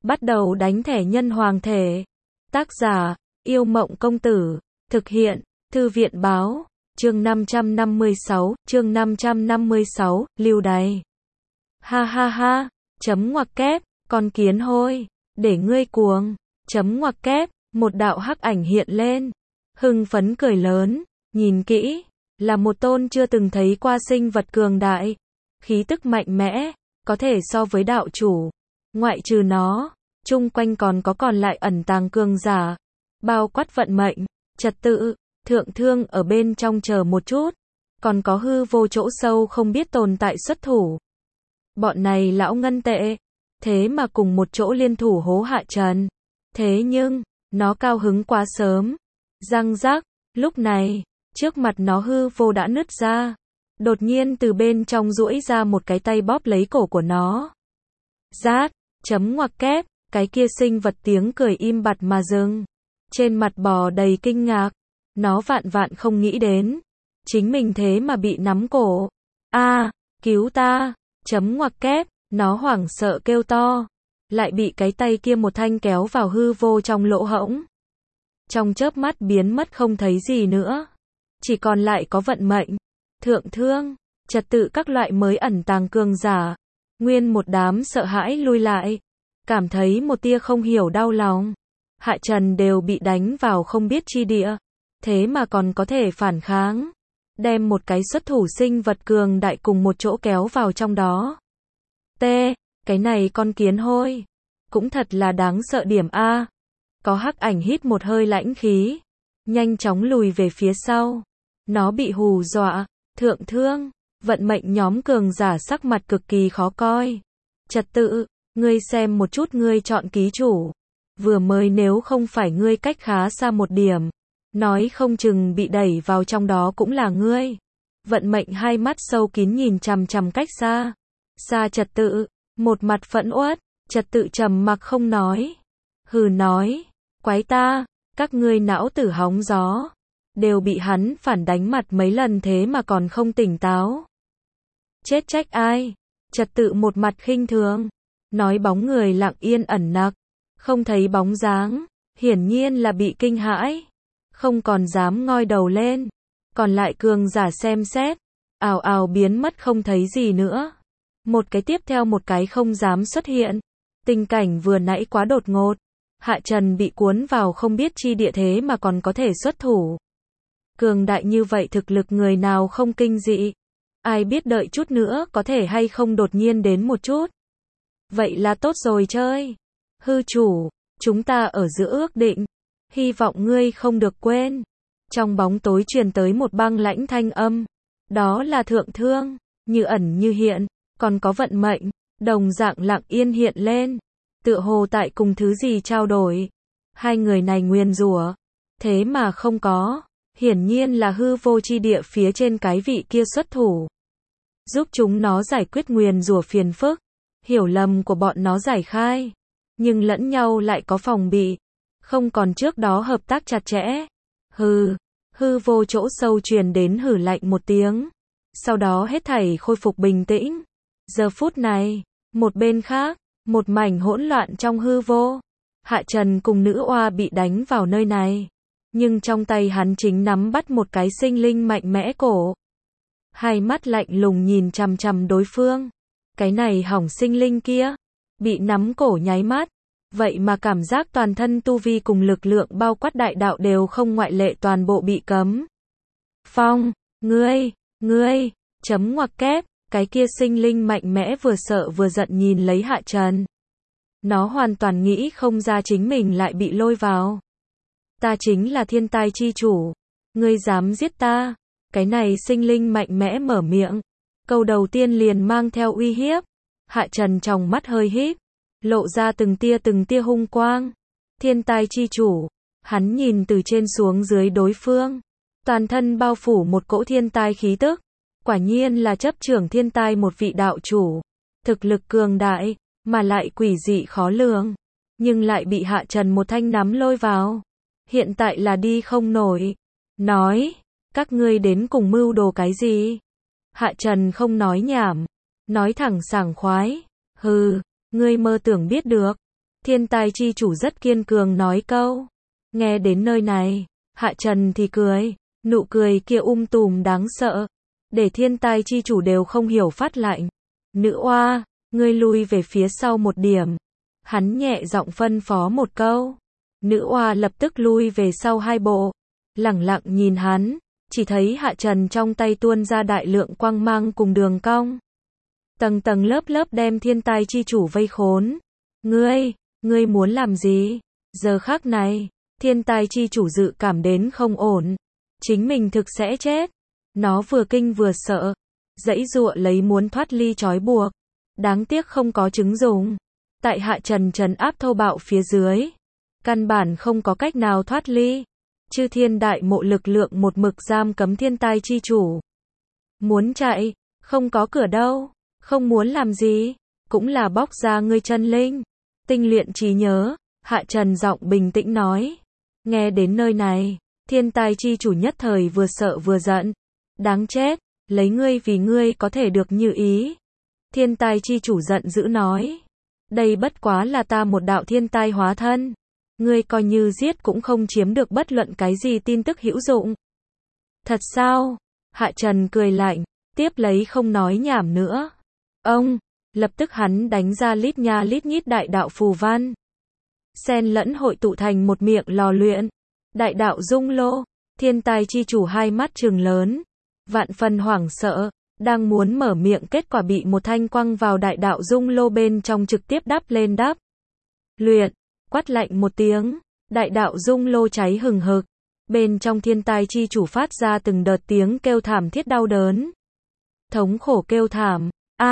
Bắt đầu đánh thẻ nhân hoàng thể. Tác giả, Yêu Mộng Công Tử. Thực hiện, Thư viện Báo. Chương 556, lưu đày. Ha ha ha, chấm ngoặc kép, con kiến hôi, để ngươi cuồng, chấm ngoặc kép, một đạo hắc ảnh hiện lên. Hưng phấn cười lớn, nhìn kỹ, là một tôn chưa từng thấy qua sinh vật cường đại. Khí tức mạnh mẽ, có thể so với đạo chủ. Ngoại trừ nó, chung quanh còn lại ẩn tàng cường giả. Bao quát vận mệnh, trật tự, thượng thương ở bên trong chờ một chút. Còn có hư vô chỗ sâu không biết tồn tại xuất thủ. Bọn này lão ngân tệ, thế mà cùng một chỗ liên thủ hố Hạ Trần. Thế nhưng, nó cao hứng quá sớm. Răng rắc, lúc này, trước mặt nó hư vô đã nứt ra. Đột nhiên từ bên trong duỗi ra một cái tay bóp lấy cổ của nó. Rát, chấm ngoặc kép, cái kia sinh vật tiếng cười im bặt mà dừng. Trên mặt bò đầy kinh ngạc. Nó vạn không nghĩ đến. Chính mình thế mà bị nắm cổ. Cứu ta, chấm ngoặc kép, nó hoảng sợ kêu to. Lại bị cái tay kia một thanh kéo vào hư vô trong lỗ hổng. Trong chớp mắt biến mất không thấy gì nữa. Chỉ còn lại có vận mệnh, thượng thương, trật tự các loại mới ẩn tàng cường giả. Nguyên một đám sợ hãi lui lại. Cảm thấy một tia không hiểu đau lòng. Hạ Trần đều bị đánh vào không biết chi địa. Thế mà còn có thể phản kháng. Đem một cái xuất thủ sinh vật cường đại cùng một chỗ kéo vào trong đó. Cái này con kiến hôi. Cũng thật là đáng sợ điểm A. Có hắc ảnh hít một hơi lãnh khí. Nhanh chóng lùi về phía sau. Nó bị hù dọa. Thượng thương, vận mệnh nhóm cường giả sắc mặt cực kỳ khó coi. Trật tự, ngươi xem một chút ngươi chọn ký chủ. Vừa mới nếu không phải ngươi cách khá xa một điểm. Nói không chừng bị đẩy vào trong đó cũng là ngươi. Vận mệnh hai mắt sâu kín nhìn chằm chằm cách xa. Xa trật tự, một mặt phẫn uất, trật tự trầm mặc không nói. Hừ nói, quái ta, các ngươi não tử hóng gió. Đều bị hắn phản đánh mặt mấy lần thế mà còn không tỉnh táo. Chết trách ai? Trật tự một mặt khinh thường. Nói bóng người lặng yên ẩn nặc. Không thấy bóng dáng. Hiển nhiên là bị kinh hãi. Không còn dám ngoi đầu lên. Còn lại cường giả xem xét. Ào ào biến mất không thấy gì nữa. Một cái tiếp theo một cái không dám xuất hiện. Tình cảnh vừa nãy quá đột ngột. Hạ Trần bị cuốn vào không biết chi địa thế mà còn có thể xuất thủ. Cường đại như vậy thực lực người nào không kinh dị. Ai biết đợi chút nữa có thể hay không đột nhiên đến một chút. Vậy là tốt rồi chơi. Hư chủ, chúng ta ở giữa ước định. Hy vọng ngươi không được quên. Trong bóng tối truyền tới một băng lãnh thanh âm. Đó là thượng thương, như ẩn như hiện. Còn có vận mệnh, đồng dạng lặng yên hiện lên. Tựa hồ tại cùng thứ gì trao đổi. Hai người này nguyền rủa. Thế mà không có. Hiển nhiên là hư vô chi địa phía trên cái vị kia xuất thủ. Giúp chúng nó giải quyết nguyền rủa phiền phức. Hiểu lầm của bọn nó giải khai. Nhưng lẫn nhau lại có phòng bị. Không còn trước đó hợp tác chặt chẽ. Hư vô chỗ sâu truyền đến hử lạnh một tiếng. Sau đó hết thảy khôi phục bình tĩnh. Giờ phút này, một bên khác, một mảnh hỗn loạn trong hư vô. Hạ Trần cùng nữ oa bị đánh vào nơi này. Nhưng trong tay hắn chính nắm bắt một cái sinh linh mạnh mẽ cổ. Hai mắt lạnh lùng nhìn chằm chằm đối phương. Cái này hỏng sinh linh kia. Bị nắm cổ nháy mắt. Vậy mà cảm giác toàn thân tu vi cùng lực lượng bao quát đại đạo đều không ngoại lệ toàn bộ bị cấm. Phong, ngươi, chấm ngoặc kép. Cái kia sinh linh mạnh mẽ vừa sợ vừa giận nhìn lấy Hạ Trần. Nó hoàn toàn nghĩ không ra chính mình lại bị lôi vào. Ta chính là thiên tai chi chủ. Ngươi dám giết ta. Cái này sinh linh mạnh mẽ mở miệng. Câu đầu tiên liền mang theo uy hiếp. Hạ Trần trong mắt hơi híp. Lộ ra từng tia hung quang. Thiên tai chi chủ. Hắn nhìn từ trên xuống dưới đối phương. Toàn thân bao phủ một cỗ thiên tai khí tức. Quả nhiên là chấp trưởng thiên tai một vị đạo chủ. Thực lực cường đại. Mà lại quỷ dị khó lường. Nhưng lại bị Hạ Trần một thanh nắm lôi vào. Hiện tại là đi không nổi. Nói, các ngươi đến cùng mưu đồ cái gì? Hạ Trần không nói nhảm. Nói thẳng sảng khoái. Ngươi mơ tưởng biết được. Thiên tai chi chủ rất kiên cường nói câu. Nghe đến nơi này, Hạ Trần thì cười, nụ cười kia tùm đáng sợ, để thiên tai chi chủ đều không hiểu phát lạnh. Nữ oa, ngươi lui về phía sau một điểm. Hắn nhẹ giọng phân phó một câu. Nữ oa lập tức lui về sau 2 bộ, lẳng lặng nhìn hắn, chỉ thấy Hạ Trần trong tay tuôn ra đại lượng quang mang cùng đường cong. Tầng tầng lớp lớp đem thiên tai chi chủ vây khốn. Ngươi muốn làm gì? Giờ khắc này, thiên tai chi chủ dự cảm đến không ổn. Chính mình thực sẽ chết. Nó vừa kinh vừa sợ, giãy giụa lấy muốn thoát ly trói buộc. Đáng tiếc không có chứng dùng. Tại Hạ Trần trấn áp thô bạo phía dưới, căn bản không có cách nào thoát ly. Chư thiên đại mộ lực lượng một mực giam cấm thiên tai chi chủ. Muốn chạy, không có cửa đâu. Không muốn làm gì, cũng là bóc ra ngươi chân linh. Tinh luyện trí nhớ, Hạ Trần giọng bình tĩnh nói. Nghe đến nơi này, thiên tai chi chủ nhất thời vừa sợ vừa giận. Đáng chết, lấy ngươi vì ngươi có thể được như ý. Thiên tai chi chủ giận dữ nói. Đây bất quá là ta một đạo thiên tai hóa thân. Ngươi coi như giết cũng không chiếm được bất luận cái gì tin tức hữu dụng. Thật sao? Hạ Trần cười lạnh, tiếp lấy không nói nhảm nữa. Lập tức hắn đánh ra lít nha lít nhít đại đạo phù văn. Xen lẫn hội tụ thành một miệng lò luyện. Đại đạo dung lô, thiên tai chi chủ hai mắt trừng lớn. Vạn phần hoảng sợ, đang muốn mở miệng kết quả bị một thanh quăng vào đại đạo dung lô bên trong trực tiếp đắp lên đắp. Luyện, quát lạnh một tiếng, đại đạo dung lô cháy hừng hực. Bên trong thiên tai chi chủ phát ra từng đợt tiếng kêu thảm thiết đau đớn. Thống khổ kêu thảm,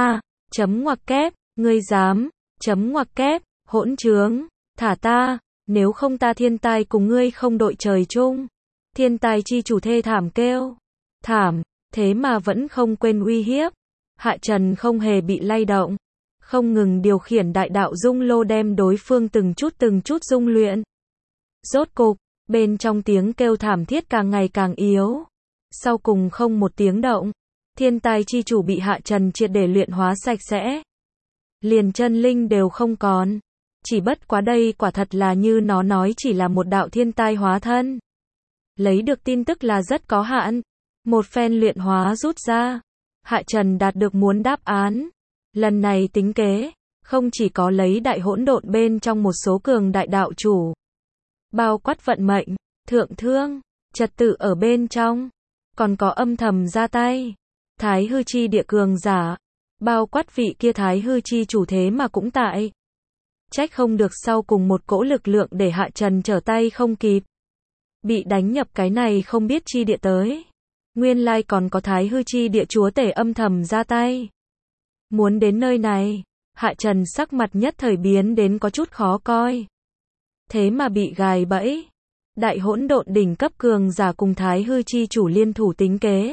chấm ngoặc kép, ngươi dám, chấm ngoặc kép, hỗn trướng, thả ta, nếu không ta thiên tai cùng ngươi không đội trời chung. Thiên tai chi chủ thê thảm kêu, thảm, thế mà vẫn không quên uy hiếp. Hạ Trần không hề bị lay động, không ngừng điều khiển đại đạo dung lô đem đối phương từng chút dung luyện. Rốt cục, bên trong tiếng kêu thảm thiết càng ngày càng yếu. Sau cùng không một tiếng động, thiên tai chi chủ bị Hạ Trần triệt để luyện hóa sạch sẽ. Liền chân linh đều không còn. Chỉ bất quá đây quả thật là như nó nói chỉ là một đạo thiên tai hóa thân. Lấy được tin tức là rất có hạn. Một phen luyện hóa rút ra, Hạ Trần đạt được muốn đáp án. Lần này tính kế, không chỉ có lấy đại hỗn độn bên trong một số cường đại đạo chủ. Bao quát vận mệnh, thượng thương, trật tự ở bên trong. Còn có âm thầm ra tay. Thái hư chi địa cường giả. Bao quát vị kia thái hư chi chủ thế mà cũng tại. Trách không được sau cùng một cỗ lực lượng để Hạ Trần trở tay không kịp. Bị đánh nhập cái này không biết chi địa tới. Nguyên lai còn có thái hư chi địa chúa tể âm thầm ra tay. Muốn đến nơi này, Hạ Trần sắc mặt nhất thời biến đến có chút khó coi. Thế mà bị gài bẫy. Đại hỗn độn đỉnh cấp cường giả cùng thái hư chi chủ liên thủ tính kế.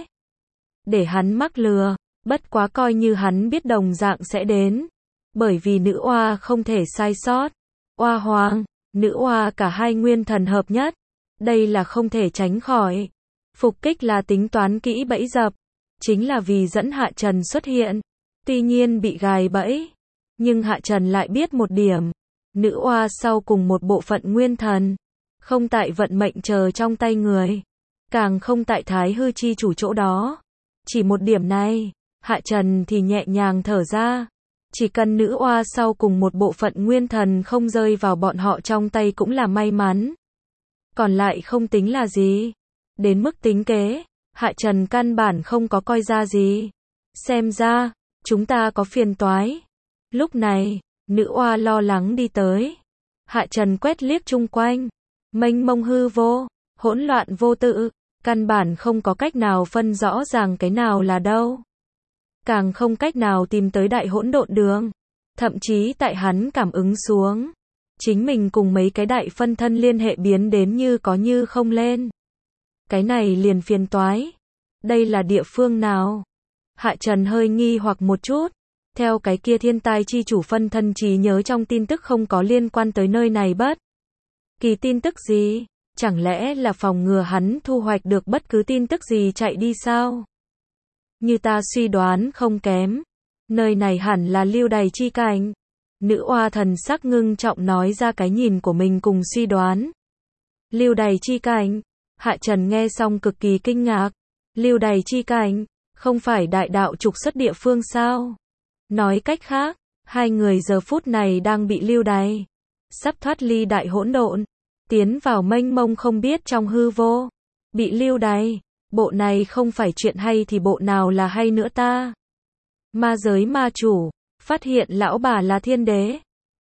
Để hắn mắc lừa, bất quá coi như hắn biết đồng dạng sẽ đến. Bởi vì nữ oa không thể sai sót. Oa hoàng, nữ oa cả hai nguyên thần hợp nhất. Đây là không thể tránh khỏi. Phục kích là tính toán kỹ bẫy dập. Chính là vì dẫn Hạ Trần xuất hiện. Tuy nhiên bị gài bẫy. Nhưng Hạ Trần lại biết một điểm. Nữ oa sau cùng một bộ phận nguyên thần. Không tại vận mệnh chờ trong tay người. Càng không tại thái hư chi chủ chỗ đó. Chỉ một điểm này, Hạ Trần thì nhẹ nhàng thở ra. Chỉ cần nữ oa sau cùng một bộ phận nguyên thần không rơi vào bọn họ trong tay cũng là may mắn. Còn lại không tính là gì. Đến mức tính kế, Hạ Trần căn bản không có coi ra gì. Xem ra, chúng ta có phiền toái. Lúc này, nữ oa lo lắng đi tới. Hạ Trần quét liếc chung quanh. Mênh mông hư vô, hỗn loạn vô tự. Căn bản không có cách nào phân rõ ràng cái nào là đâu. Càng không cách nào tìm tới đại hỗn độn đường. Thậm chí tại hắn cảm ứng xuống. Chính mình cùng mấy cái đại phân thân liên hệ biến đến như có như không lên. Cái này liền phiền toái. Đây là địa phương nào? Hạ Trần hơi nghi hoặc một chút. Theo cái kia thiên tai chi chủ phân thân trí nhớ trong tin tức không có liên quan tới nơi này bất kỳ tin tức gì. Chẳng lẽ là phòng ngừa hắn thu hoạch được bất cứ tin tức gì chạy đi sao? Như ta suy đoán không kém. Nơi này hẳn là lưu đày chi cảnh. Nữ oa thần sắc ngưng trọng nói ra cái nhìn của mình cùng suy đoán. Lưu đày chi cảnh. Hạ Trần nghe xong cực kỳ kinh ngạc. Lưu đày chi cảnh, không phải đại đạo trục xuất địa phương sao? Nói cách khác, hai người giờ phút này đang bị lưu đày, sắp thoát ly đại hỗn độn, tiến vào mênh mông không biết trong hư vô. Bị lưu đày, bộ này không phải chuyện hay thì bộ nào là hay nữa ta? Ma giới ma chủ, phát hiện lão bà là thiên đế.